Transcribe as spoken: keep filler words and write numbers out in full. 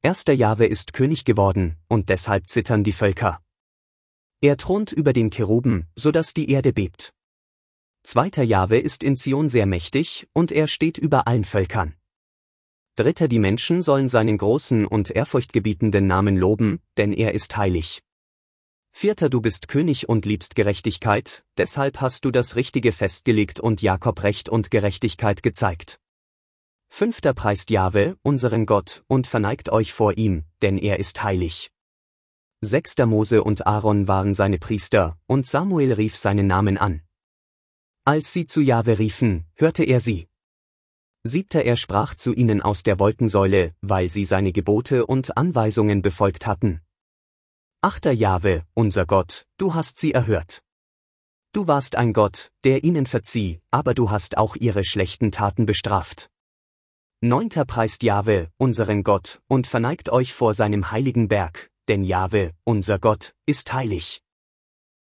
Erster Jahwe ist König geworden, und deshalb zittern die Völker. Er thront über den Cheruben, so dass die Erde bebt. Zweiter Jahwe ist in Zion sehr mächtig, und er steht über allen Völkern. Dritter die Menschen sollen seinen großen und ehrfurchtgebietenden Namen loben, denn er ist heilig. Vierter du bist König und liebst Gerechtigkeit, deshalb hast du das Richtige festgelegt und Jakob Recht und Gerechtigkeit gezeigt. Fünfter preist Jahwe, unseren Gott, und verneigt euch vor ihm, denn er ist heilig. Sechster Mose und Aaron waren seine Priester, und Samuel rief seinen Namen an. Als sie zu Jahwe riefen, hörte er sie. Siebter er sprach zu ihnen aus der Wolkensäule, weil sie seine Gebote und Anweisungen befolgt hatten. Achter Jahwe, unser Gott, du hast sie erhört. Du warst ein Gott, der ihnen verzieh, aber du hast auch ihre schlechten Taten bestraft. Neunter preist Jahwe, unseren Gott, und verneigt euch vor seinem heiligen Berg, denn Jahwe, unser Gott, ist heilig.